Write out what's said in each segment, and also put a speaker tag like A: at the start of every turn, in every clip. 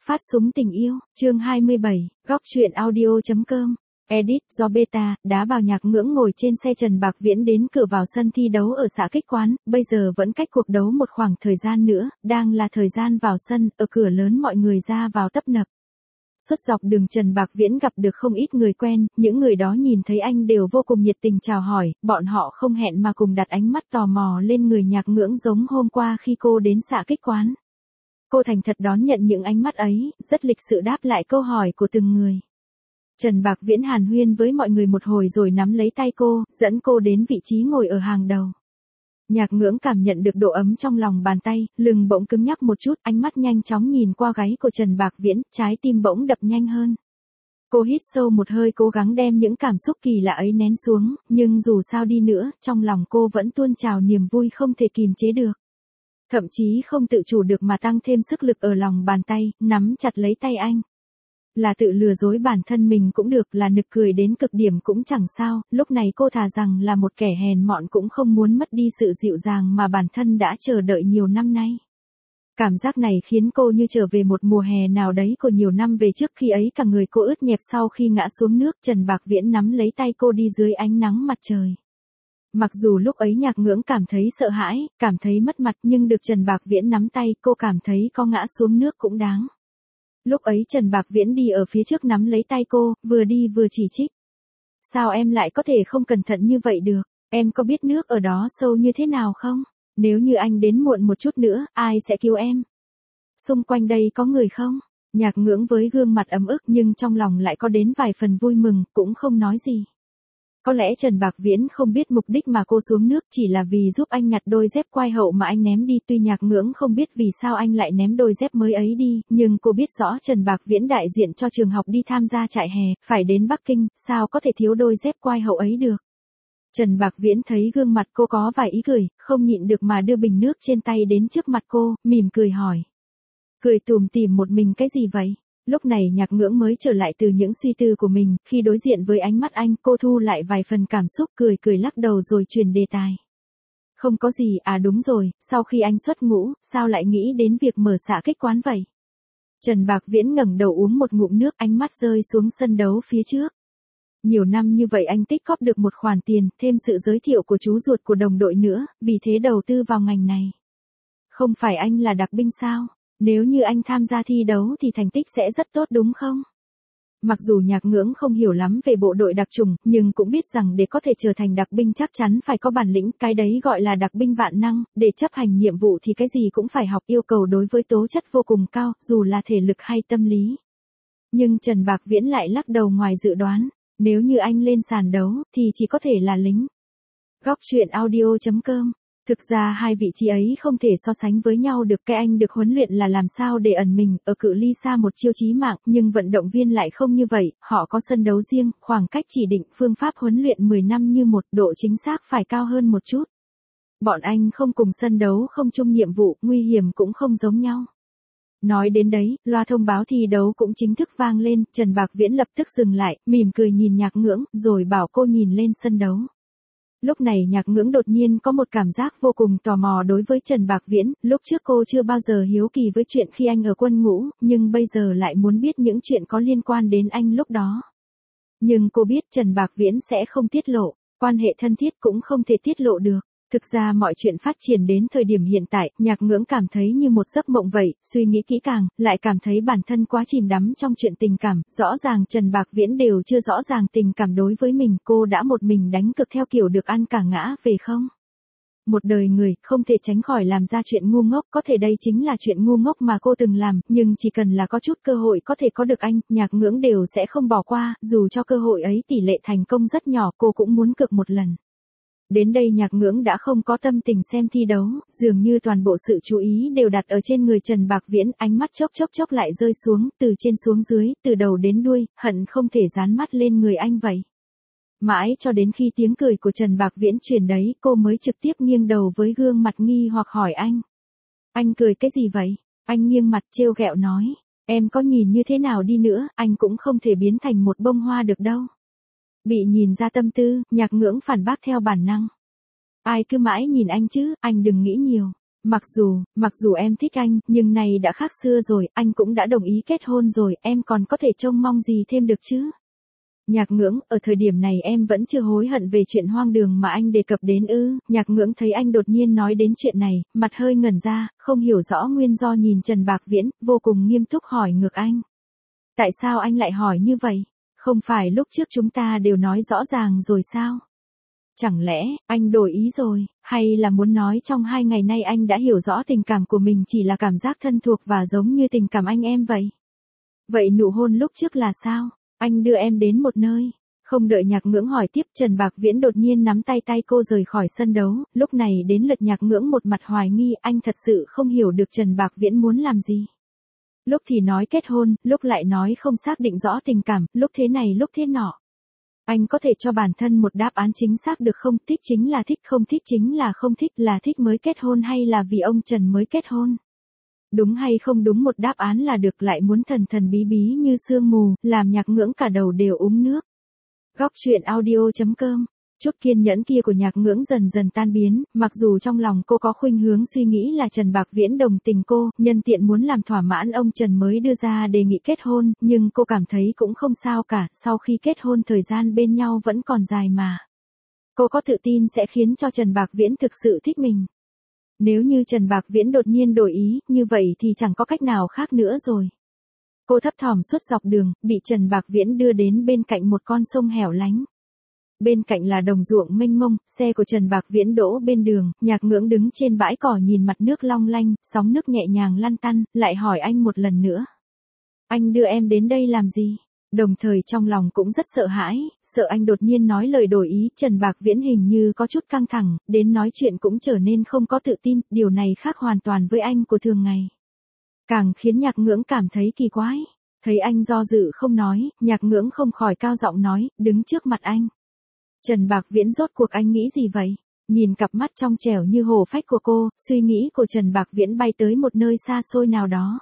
A: Phát súng tình yêu, chương 27, góc truyện audio.com. Edit do Beta, đá bào Nhạc Ngưỡng ngồi trên xe Trần Bạc Viễn đến cửa vào sân thi đấu ở xã Kích Quán, bây giờ vẫn cách cuộc đấu một khoảng thời gian nữa, đang là thời gian vào sân, ở cửa lớn mọi người ra vào tấp nập. Suốt dọc đường Trần Bạc Viễn gặp được không ít người quen, những người đó nhìn thấy anh đều vô cùng nhiệt tình chào hỏi, bọn họ không hẹn mà cùng đặt ánh mắt tò mò lên người Nhạc Ngưỡng giống hôm qua khi cô đến xã Kích Quán. Cô thành thật đón nhận những ánh mắt ấy, rất lịch sự đáp lại câu hỏi của từng người. Trần Bạc Viễn hàn huyên với mọi người một hồi rồi nắm lấy tay cô, dẫn cô đến vị trí ngồi ở hàng đầu. Nhạc Ngưỡng cảm nhận được độ ấm trong lòng bàn tay, lưng bỗng cứng nhắc một chút, ánh mắt nhanh chóng nhìn qua gáy của Trần Bạc Viễn, trái tim bỗng đập nhanh hơn. Cô hít sâu một hơi cố gắng đem những cảm xúc kỳ lạ ấy nén xuống, nhưng dù sao đi nữa, trong lòng cô vẫn tuôn trào niềm vui không thể kìm chế được. Thậm chí không tự chủ được mà tăng thêm sức lực ở lòng bàn tay, nắm chặt lấy tay anh. Là tự lừa dối bản thân mình cũng được, là nực cười đến cực điểm cũng chẳng sao, lúc này cô thà rằng là một kẻ hèn mọn cũng không muốn mất đi sự dịu dàng mà bản thân đã chờ đợi nhiều năm nay. Cảm giác này khiến cô như trở về một mùa hè nào đấy của nhiều năm về trước, khi ấy cả người cô ướt nhẹp sau khi ngã xuống nước. Trần Bạc Viễn nắm lấy tay cô đi dưới ánh nắng mặt trời. Mặc dù lúc ấy Nhạc Ngưỡng cảm thấy sợ hãi, cảm thấy mất mặt, nhưng được Trần Bạc Viễn nắm tay, cô cảm thấy có ngã xuống nước cũng đáng. Lúc ấy Trần Bạc Viễn đi ở phía trước nắm lấy tay cô, vừa đi vừa chỉ trích. Sao em lại có thể không cẩn thận như vậy được, em có biết nước ở đó sâu như thế nào không? Nếu như anh đến muộn một chút nữa, ai sẽ cứu em? Xung quanh đây có người không? Nhạc Ngưỡng với gương mặt ấm ức nhưng trong lòng lại có đến vài phần vui mừng, cũng không nói gì. Có lẽ Trần Bạc Viễn không biết mục đích mà cô xuống nước chỉ là vì giúp anh nhặt đôi dép quai hậu mà anh ném đi. Tuy Nhạc Ngưỡng không biết vì sao anh lại ném đôi dép mới ấy đi, nhưng cô biết rõ Trần Bạc Viễn đại diện cho trường học đi tham gia trại hè, phải đến Bắc Kinh, sao có thể thiếu đôi dép quai hậu ấy được. Trần Bạc Viễn thấy gương mặt cô có vài ý cười, không nhịn được mà đưa bình nước trên tay đến trước mặt cô, mỉm cười hỏi. Cười tủm tỉm một mình cái gì vậy? Lúc này Nhạc Ngưỡng mới trở lại từ những suy tư của mình, khi đối diện với ánh mắt anh, cô thu lại vài phần cảm xúc, cười cười lắc đầu rồi chuyển đề tài. Không có gì, à đúng rồi, sau khi anh xuất ngũ, sao lại nghĩ đến việc mở xã Kích Quán vậy? Trần Bạc Viễn ngẩng đầu uống một ngụm nước, ánh mắt rơi xuống sân đấu phía trước. Nhiều năm như vậy anh tích góp được một khoản tiền, thêm sự giới thiệu của chú ruột của đồng đội nữa, vì thế đầu tư vào ngành này. Không phải anh là đặc binh sao? Nếu như anh tham gia thi đấu thì thành tích sẽ rất tốt đúng không? Mặc dù Nhạc Ngưỡng không hiểu lắm về bộ đội đặc chủng, nhưng cũng biết rằng để có thể trở thành đặc binh chắc chắn phải có bản lĩnh, cái đấy gọi là đặc binh vạn năng, để chấp hành nhiệm vụ thì cái gì cũng phải học, yêu cầu đối với tố chất vô cùng cao, dù là thể lực hay tâm lý. Nhưng Trần Bạc Viễn lại lắc đầu ngoài dự đoán, nếu như anh lên sàn đấu, thì chỉ có thể là lính. Góc truyện audio.com. Thực ra hai vị trí ấy không thể so sánh với nhau được, cái anh được huấn luyện là làm sao để ẩn mình, ở cự ly xa một chiêu chí mạng, nhưng vận động viên lại không như vậy, họ có sân đấu riêng, khoảng cách chỉ định, phương pháp huấn luyện 10 năm như một, độ chính xác phải cao hơn một chút. Bọn anh không cùng sân đấu, không chung nhiệm vụ, nguy hiểm cũng không giống nhau. Nói đến đấy, loa thông báo thi đấu cũng chính thức vang lên, Trần Bạc Viễn lập tức dừng lại, mỉm cười nhìn Nhạc Ngưỡng, rồi bảo cô nhìn lên sân đấu. Lúc này Nhạc Ngưỡng đột nhiên có một cảm giác vô cùng tò mò đối với Trần Bạc Viễn, lúc trước cô chưa bao giờ hiếu kỳ với chuyện khi anh ở quân ngũ, nhưng bây giờ lại muốn biết những chuyện có liên quan đến anh lúc đó. Nhưng cô biết Trần Bạc Viễn sẽ không tiết lộ, quan hệ thân thiết cũng không thể tiết lộ được. Thực ra mọi chuyện phát triển đến thời điểm hiện tại, Nhạc Ngưỡng cảm thấy như một giấc mộng vậy, suy nghĩ kỹ càng, lại cảm thấy bản thân quá chìm đắm trong chuyện tình cảm, rõ ràng Trần Bạc Viễn đều chưa rõ ràng tình cảm đối với mình, cô đã một mình đánh cược theo kiểu được ăn cả ngã về không? Một đời người, không thể tránh khỏi làm ra chuyện ngu ngốc, có thể đây chính là chuyện ngu ngốc mà cô từng làm, nhưng chỉ cần là có chút cơ hội có thể có được anh, Nhạc Ngưỡng đều sẽ không bỏ qua, dù cho cơ hội ấy tỷ lệ thành công rất nhỏ, cô cũng muốn cược một lần. Đến đây Nhạc Ngưỡng đã không có tâm tình xem thi đấu, dường như toàn bộ sự chú ý đều đặt ở trên người Trần Bạc Viễn, ánh mắt chốc lại rơi xuống, từ trên xuống dưới, từ đầu đến đuôi, hận không thể dán mắt lên người anh vậy. Mãi cho đến khi tiếng cười của Trần Bạc Viễn truyền đấy, cô mới trực tiếp nghiêng đầu với gương mặt nghi hoặc hỏi anh. Anh cười cái gì vậy? Anh nghiêng mặt trêu ghẹo nói, em có nhìn như thế nào đi nữa, anh cũng không thể biến thành một bông hoa được đâu. Bị nhìn ra tâm tư, Nhạc Ngưỡng phản bác theo bản năng. Ai cứ mãi nhìn anh chứ, anh đừng nghĩ nhiều. Mặc dù em thích anh, nhưng này đã khác xưa rồi, anh cũng đã đồng ý kết hôn rồi, em còn có thể trông mong gì thêm được chứ? Nhạc Ngưỡng, ở thời điểm này em vẫn chưa hối hận về chuyện hoang đường mà anh đề cập đến ư? Nhạc Ngưỡng thấy anh đột nhiên nói đến chuyện này, mặt hơi ngẩn ra, không hiểu rõ nguyên do, nhìn Trần Bạc Viễn, vô cùng nghiêm túc hỏi ngược anh. Tại sao anh lại hỏi như vậy? Không phải lúc trước chúng ta đều nói rõ ràng rồi sao? Chẳng lẽ, anh đổi ý rồi, hay là muốn nói trong 2 ngày nay anh đã hiểu rõ tình cảm của mình chỉ là cảm giác thân thuộc và giống như tình cảm anh em vậy? Vậy nụ hôn lúc trước là sao? Anh đưa em đến một nơi. Không đợi Nhạc Ngưỡng hỏi tiếp, Trần Bạc Viễn đột nhiên nắm tay cô rời khỏi sân đấu, lúc này đến lượt Nhạc Ngưỡng một mặt hoài nghi, anh thật sự không hiểu được Trần Bạc Viễn muốn làm gì. Lúc thì nói kết hôn, lúc lại nói không xác định rõ tình cảm, lúc thế này lúc thế nọ. Anh có thể cho bản thân một đáp án chính xác được không? Thích chính là thích, không thích chính là không thích, là thích mới kết hôn hay là vì ông Trần mới kết hôn? Đúng hay không đúng một đáp án là được, lại muốn thần thần bí bí như sương mù, làm Nhạc Ngưỡng cả đầu đều uống nước. Góc truyện audio.com. Chút kiên nhẫn kia của Nhạc Ngưỡng dần dần tan biến, mặc dù trong lòng cô có khuynh hướng suy nghĩ là Trần Bạc Viễn đồng tình cô, nhân tiện muốn làm thỏa mãn ông Trần mới đưa ra đề nghị kết hôn, nhưng cô cảm thấy cũng không sao cả, sau khi kết hôn thời gian bên nhau vẫn còn dài mà. Cô có tự tin sẽ khiến cho Trần Bạc Viễn thực sự thích mình. Nếu như Trần Bạc Viễn đột nhiên đổi ý, như vậy thì chẳng có cách nào khác nữa rồi. Cô thấp thỏm suốt dọc đường, bị Trần Bạc Viễn đưa đến bên cạnh một con sông hẻo lánh. Bên cạnh là đồng ruộng mênh mông, xe của Trần Bạc Viễn đỗ bên đường, Nhạc Ngưỡng đứng trên bãi cỏ nhìn mặt nước long lanh, sóng nước nhẹ nhàng lăn tăn, lại hỏi anh một lần nữa. Anh đưa em đến đây làm gì? Đồng thời trong lòng cũng rất sợ hãi, sợ anh đột nhiên nói lời đổi ý. Trần Bạc Viễn hình như có chút căng thẳng, đến nói chuyện cũng trở nên không có tự tin, điều này khác hoàn toàn với anh của thường ngày. Càng khiến Nhạc Ngưỡng cảm thấy kỳ quái. Thấy anh do dự không nói, Nhạc Ngưỡng không khỏi cao giọng nói, đứng trước mặt anh. Trần Bạc Viễn, rốt cuộc anh nghĩ gì vậy? Nhìn cặp mắt trong trẻo như hồ phách của cô, suy nghĩ của Trần Bạc Viễn bay tới một nơi xa xôi nào đó.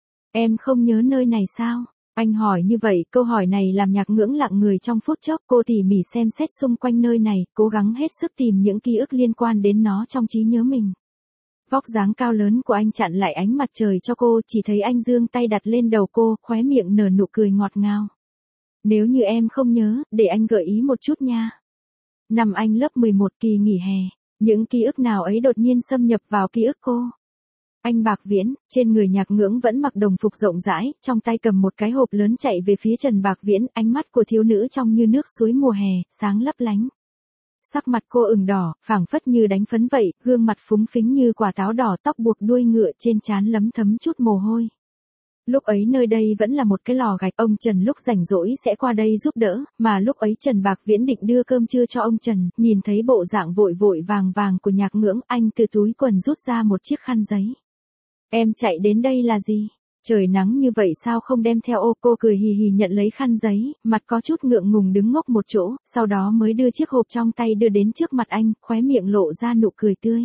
A: Em không nhớ nơi này sao? Anh hỏi như vậy, câu hỏi này làm Nhạc Ngưỡng lặng người trong phút chốc, cô tỉ mỉ xem xét xung quanh nơi này, cố gắng hết sức tìm những ký ức liên quan đến nó trong trí nhớ mình. Vóc dáng cao lớn của anh chặn lại ánh mặt trời cho cô, chỉ thấy anh giương tay đặt lên đầu cô, khóe miệng nở nụ cười ngọt ngào. Nếu như em không nhớ, để anh gợi ý một chút nha. Năm anh lớp 11, kỳ nghỉ hè, những ký ức nào ấy đột nhiên xâm nhập vào ký ức cô. Anh Bạc Viễn, trên người Nhạc Ngưỡng vẫn mặc đồng phục rộng rãi, trong tay cầm một cái hộp lớn chạy về phía Trần Bạc Viễn, ánh mắt của thiếu nữ trong như nước suối mùa hè, sáng lấp lánh. Sắc mặt cô ửng đỏ, phảng phất như đánh phấn vậy, gương mặt phúng phính như quả táo đỏ, tóc buộc đuôi ngựa, trên trán lấm thấm chút mồ hôi. Lúc ấy nơi đây vẫn là một cái lò gạch, ông Trần lúc rảnh rỗi sẽ qua đây giúp đỡ, mà lúc ấy Trần Bạc Viễn định đưa cơm trưa cho ông Trần, nhìn thấy bộ dạng vội vội vàng vàng của Nhạc Ngưỡng, anh từ túi quần rút ra một chiếc khăn giấy. Em chạy đến đây là gì? Trời nắng như vậy sao không đem theo ô? Cô cười hì hì nhận lấy khăn giấy, mặt có chút ngượng ngùng đứng ngốc một chỗ, sau đó mới đưa chiếc hộp trong tay đưa đến trước mặt anh, khóe miệng lộ ra nụ cười tươi.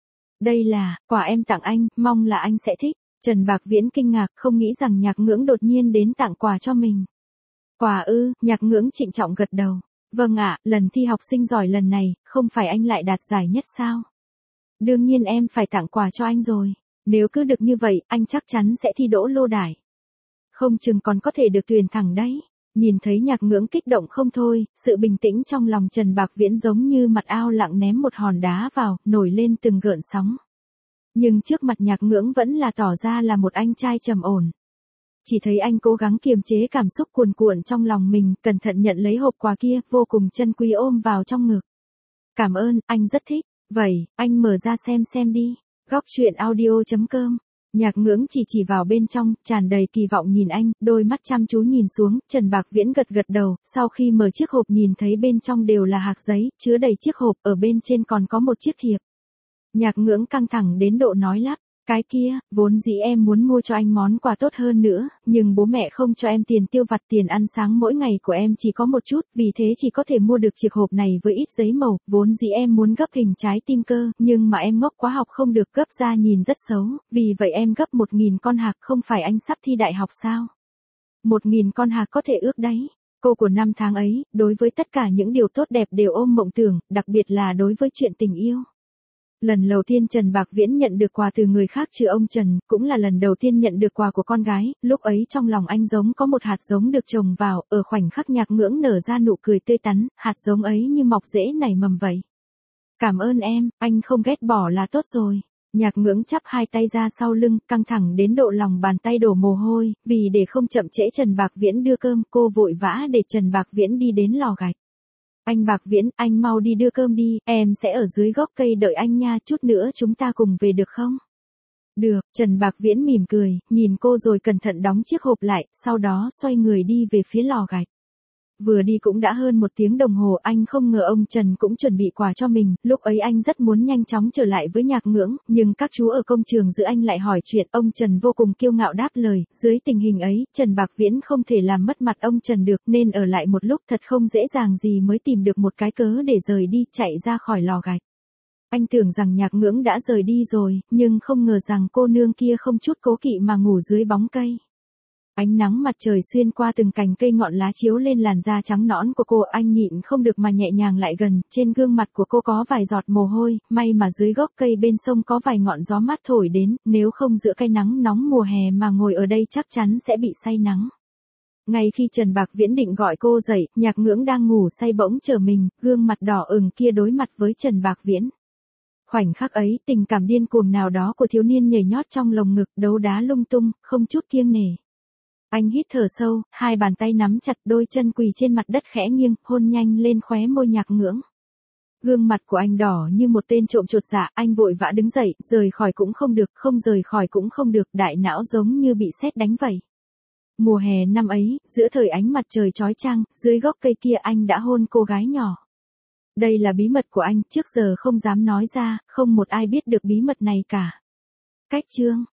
A: Đây là quà em tặng anh, mong là anh sẽ thích. Trần Bạc Viễn kinh ngạc, không nghĩ rằng Nhạc Ngưỡng đột nhiên đến tặng quà cho mình. Quà ư? Nhạc Ngưỡng trịnh trọng gật đầu. Vâng ạ, lần thi học sinh giỏi lần này, không phải anh lại đạt giải nhất sao? Đương nhiên em phải tặng quà cho anh rồi. Nếu cứ được như vậy, anh chắc chắn sẽ thi đỗ lô đải. Không chừng còn có thể được tuyển thẳng đấy. Nhìn thấy Nhạc Ngưỡng kích động không thôi, sự bình tĩnh trong lòng Trần Bạc Viễn giống như mặt ao lặng ném một hòn đá vào, nổi lên từng gợn sóng. Nhưng trước mặt Nhạc Ngưỡng vẫn là tỏ ra là một anh trai trầm ổn. Chỉ thấy anh cố gắng kiềm chế cảm xúc cuồn cuộn trong lòng mình, cẩn thận nhận lấy hộp quà kia, vô cùng chân quý ôm vào trong ngực. Cảm ơn, anh rất thích. Vậy, anh mở ra xem đi. Góc truyện audio.com. Nhạc Ngưỡng chỉ vào bên trong, tràn đầy kỳ vọng nhìn anh, đôi mắt chăm chú nhìn xuống, Trần Bạc Viễn gật đầu, sau khi mở chiếc hộp nhìn thấy bên trong đều là hạc giấy, chứa đầy chiếc hộp, ở bên trên còn có một chiếc thiệp. Nhạc Ngưỡng căng thẳng đến độ nói lắp, cái kia, vốn dĩ em muốn mua cho anh món quà tốt hơn nữa, nhưng bố mẹ không cho em tiền tiêu vặt, tiền ăn sáng mỗi ngày của em chỉ có một chút, vì thế chỉ có thể mua được chiếc hộp này với ít giấy màu, vốn dĩ em muốn gấp hình trái tim cơ, nhưng mà em ngốc quá học không được, gấp ra nhìn rất xấu, vì vậy em gấp 1000 con hạc, không phải anh sắp thi đại học sao? 1000 con hạc có thể ước đấy. Cô của năm tháng ấy, đối với tất cả những điều tốt đẹp đều ôm mộng tưởng, đặc biệt là đối với chuyện tình yêu. Lần đầu tiên Trần Bạc Viễn nhận được quà từ người khác trừ ông Trần, cũng là lần đầu tiên nhận được quà của con gái, lúc ấy trong lòng anh giống có một hạt giống được trồng vào, ở khoảnh khắc Nhạc Ngưỡng nở ra nụ cười tươi tắn, hạt giống ấy như mọc rễ nảy mầm vậy. Cảm ơn em, anh không ghét bỏ là tốt rồi. Nhạc Ngưỡng chắp hai tay ra sau lưng, căng thẳng đến độ lòng bàn tay đổ mồ hôi, vì để không chậm trễ Trần Bạc Viễn đưa cơm, cô vội vã để Trần Bạc Viễn đi đến lò gạch. Anh Bạc Viễn, anh mau đi đưa cơm đi, em sẽ ở dưới gốc cây đợi anh nha, chút nữa chúng ta cùng về được không? Được, Trần Bạc Viễn mỉm cười, nhìn cô rồi cẩn thận đóng chiếc hộp lại, sau đó xoay người đi về phía lò gạch. Vừa đi cũng đã hơn 1 tiếng đồng hồ, anh không ngờ ông Trần cũng chuẩn bị quà cho mình, lúc ấy anh rất muốn nhanh chóng trở lại với Nhạc Ngưỡng, nhưng các chú ở công trường giữ anh lại hỏi chuyện, ông Trần vô cùng kiêu ngạo đáp lời, dưới tình hình ấy, Trần Bạc Viễn không thể làm mất mặt ông Trần được, nên ở lại một lúc thật không dễ dàng gì mới tìm được một cái cớ để rời đi, chạy ra khỏi lò gạch. Anh tưởng rằng Nhạc Ngưỡng đã rời đi rồi, nhưng không ngờ rằng cô nương kia không chút cố kỵ mà ngủ dưới bóng cây. Ánh nắng mặt trời xuyên qua từng cành cây ngọn lá chiếu lên làn da trắng nõn của cô, anh nhịn không được mà nhẹ nhàng lại gần, trên gương mặt của cô có vài giọt mồ hôi, may mà dưới gốc cây bên sông có vài ngọn gió mát thổi đến, nếu không giữa cái nắng nóng mùa hè mà ngồi ở đây chắc chắn sẽ bị say nắng. Ngay khi Trần Bạc Viễn định gọi cô dậy, Nhạc Ngưỡng đang ngủ say bỗng trở mình, gương mặt đỏ ửng kia đối mặt với Trần Bạc Viễn. Khoảnh khắc ấy, tình cảm điên cuồng nào đó của thiếu niên nhảy nhót trong lồng ngực, đấu đá lung tung, không chút kiêng nể. Anh hít thở sâu, hai bàn tay nắm chặt, đôi chân quỳ trên mặt đất khẽ nghiêng, hôn nhanh lên khóe môi Nhạc Ngưỡng. Gương mặt của anh đỏ như một tên trộm chột dạ, anh vội vã đứng dậy, rời khỏi cũng không được, không rời khỏi cũng không được, đại não giống như bị sét đánh vậy. Mùa hè năm ấy, giữa thời ánh mặt trời chói chang, dưới gốc cây kia anh đã hôn cô gái nhỏ. Đây là bí mật của anh, trước giờ không dám nói ra, không một ai biết được bí mật này cả. Cách chương